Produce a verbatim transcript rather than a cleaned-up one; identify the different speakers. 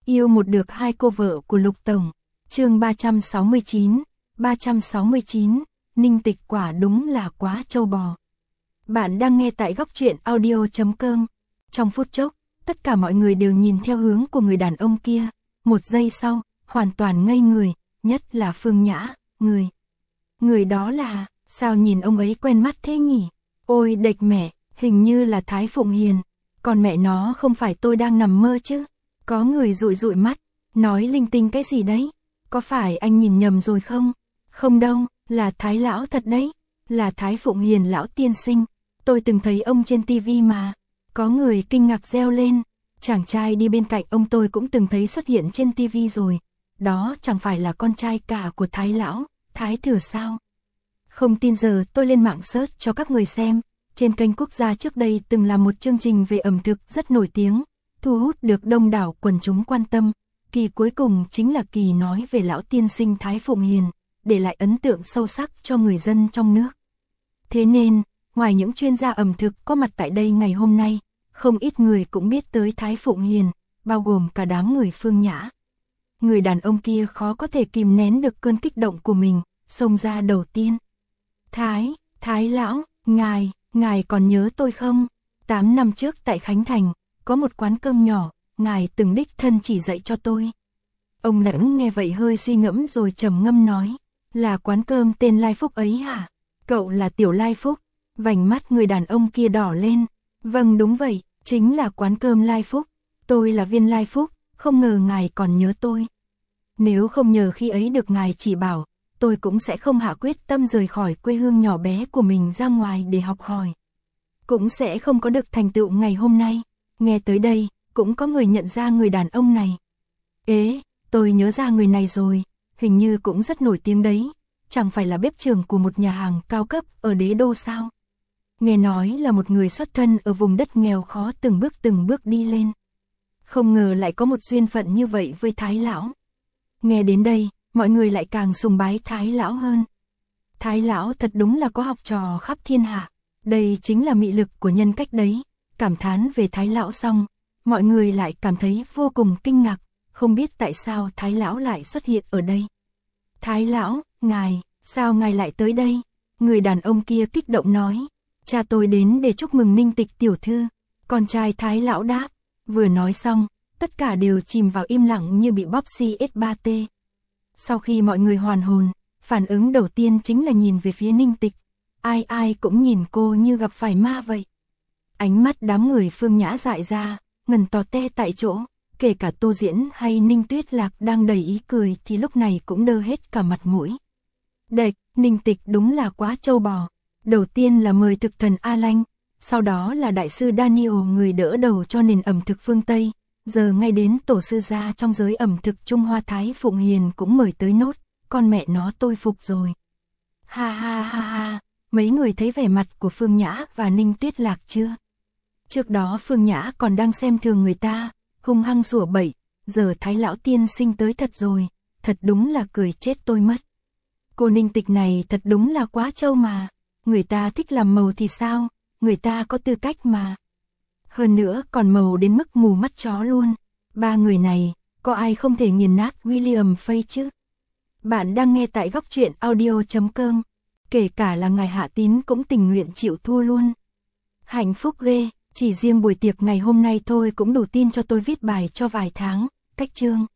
Speaker 1: Yêu một được hai cô vợ của Lục Tổng. Chương ba trăm sáu mươi chín, ba trăm sáu mươi chín, Ninh Tịch quả đúng là quá trâu bò. Bạn đang nghe tại góc truyện audio chấm com. Trong phút chốc, tất cả mọi người đều nhìn theo hướng của người đàn ông kia. Một giây sau, hoàn toàn ngây người, nhất là Phương Nhã, người. Người đó là, sao nhìn ông ấy quen mắt thế nhỉ? Ôi đệch mẹ, hình như là Thái Phụng Hiền. Còn mẹ nó không phải tôi đang nằm mơ chứ? Có người dụi dụi mắt, nói linh tinh cái gì đấy? Có phải anh nhìn nhầm rồi không? Không đâu, là Thái lão thật đấy, là Thái Phụng Hiền lão tiên sinh. Tôi từng thấy ông trên tivi mà. Có người kinh ngạc reo lên, chàng trai đi bên cạnh ông tôi cũng từng thấy xuất hiện trên tivi rồi. Đó chẳng phải là con trai cả của Thái lão, Thái Thừa sao? Không tin giờ tôi lên mạng search cho các người xem. Trên kênh quốc gia trước đây từng là một chương trình về ẩm thực rất nổi tiếng, thu hút được đông đảo quần chúng quan tâm. Kỳ cuối cùng chính là kỳ nói về lão tiên sinh Thái Phụng Hiền, để lại ấn tượng sâu sắc cho người dân trong nước. Thế nên, ngoài những chuyên gia ẩm thực có mặt tại đây ngày hôm nay, không ít người cũng biết tới Thái Phụng Hiền, bao gồm cả đám người Phương Nhã. Người đàn ông kia khó có thể kìm nén được cơn kích động của mình, xông ra đầu tiên. Thái, Thái lão, ngài, ngài còn nhớ tôi không? Tám năm trước tại Khánh Thành, có một quán cơm nhỏ, ngài từng đích thân chỉ dạy cho tôi. Ông Lãng nghe vậy hơi suy ngẫm rồi trầm ngâm nói, là quán cơm tên Lai Phúc ấy hả? Cậu là Tiểu Lai Phúc? Vành mắt người đàn ông kia đỏ lên. Vâng đúng vậy, chính là quán cơm Lai Phúc. Tôi là Viên Lai Phúc, không ngờ ngài còn nhớ tôi. Nếu không nhờ khi ấy được ngài chỉ bảo, tôi cũng sẽ không hạ quyết tâm rời khỏi quê hương nhỏ bé của mình ra ngoài để học hỏi. Cũng sẽ không có được thành tựu ngày hôm nay. Nghe tới đây, cũng có người nhận ra người đàn ông này. Ế, tôi nhớ ra người này rồi, hình như cũng rất nổi tiếng đấy. Chẳng phải là bếp trưởng của một nhà hàng cao cấp ở Đế Đô sao? Nghe nói là một người xuất thân ở vùng đất nghèo khó từng bước từng bước đi lên. Không ngờ lại có một duyên phận như vậy với Thái lão. Nghe đến đây, mọi người lại càng sùng bái Thái lão hơn. Thái lão thật đúng là có học trò khắp thiên hạ. Đây chính là mị lực của nhân cách đấy. Cảm thán về Thái lão xong, mọi người lại cảm thấy vô cùng kinh ngạc, không biết tại sao Thái lão lại xuất hiện ở đây. Thái lão, ngài, sao ngài lại tới đây? Người đàn ông kia kích động nói, cha tôi đến để chúc mừng Ninh Tịch tiểu thư. Con trai Thái lão đáp, vừa nói xong, tất cả đều chìm vào im lặng như bị bóp xi ét ba tê. Sau khi mọi người hoàn hồn, phản ứng đầu tiên chính là nhìn về phía Ninh Tịch. Ai ai cũng nhìn cô như gặp phải ma vậy. Ánh mắt đám người Phương Nhã dại ra, ngần tò te tại chỗ, kể cả Tô Diễn hay Ninh Tuyết Lạc đang đầy ý cười thì lúc này cũng đơ hết cả mặt mũi. Đệch, Ninh Tịch đúng là quá trâu bò. Đầu tiên là mời thực thần A Lanh, sau đó là đại sư Daniel người đỡ đầu cho nền ẩm thực phương Tây, giờ ngay đến tổ sư gia trong giới ẩm thực Trung Hoa Thái Phụng Hiền cũng mời tới nốt, con mẹ nó tôi phục rồi. Ha ha ha ha, mấy người thấy vẻ mặt của Phương Nhã và Ninh Tuyết Lạc chưa? Trước đó Phương Nhã còn đang xem thường người ta, hung hăng sủa bậy, giờ Thái lão tiên sinh tới thật rồi, thật đúng là cười chết tôi mất. Cô Ninh Tịch này thật đúng là quá trâu mà, người ta thích làm màu thì sao, người ta có tư cách mà. Hơn nữa còn màu đến mức mù mắt chó luôn, ba người này, có ai không thể nghiền nát William Fay chứ? Bạn đang nghe tại góc truyện audio chấm com, kể cả là ngài Hạ Tín cũng tình nguyện chịu thua luôn. Hạnh phúc ghê. Chỉ riêng buổi tiệc ngày hôm nay thôi cũng đủ tin cho tôi viết bài cho vài tháng, cách chương.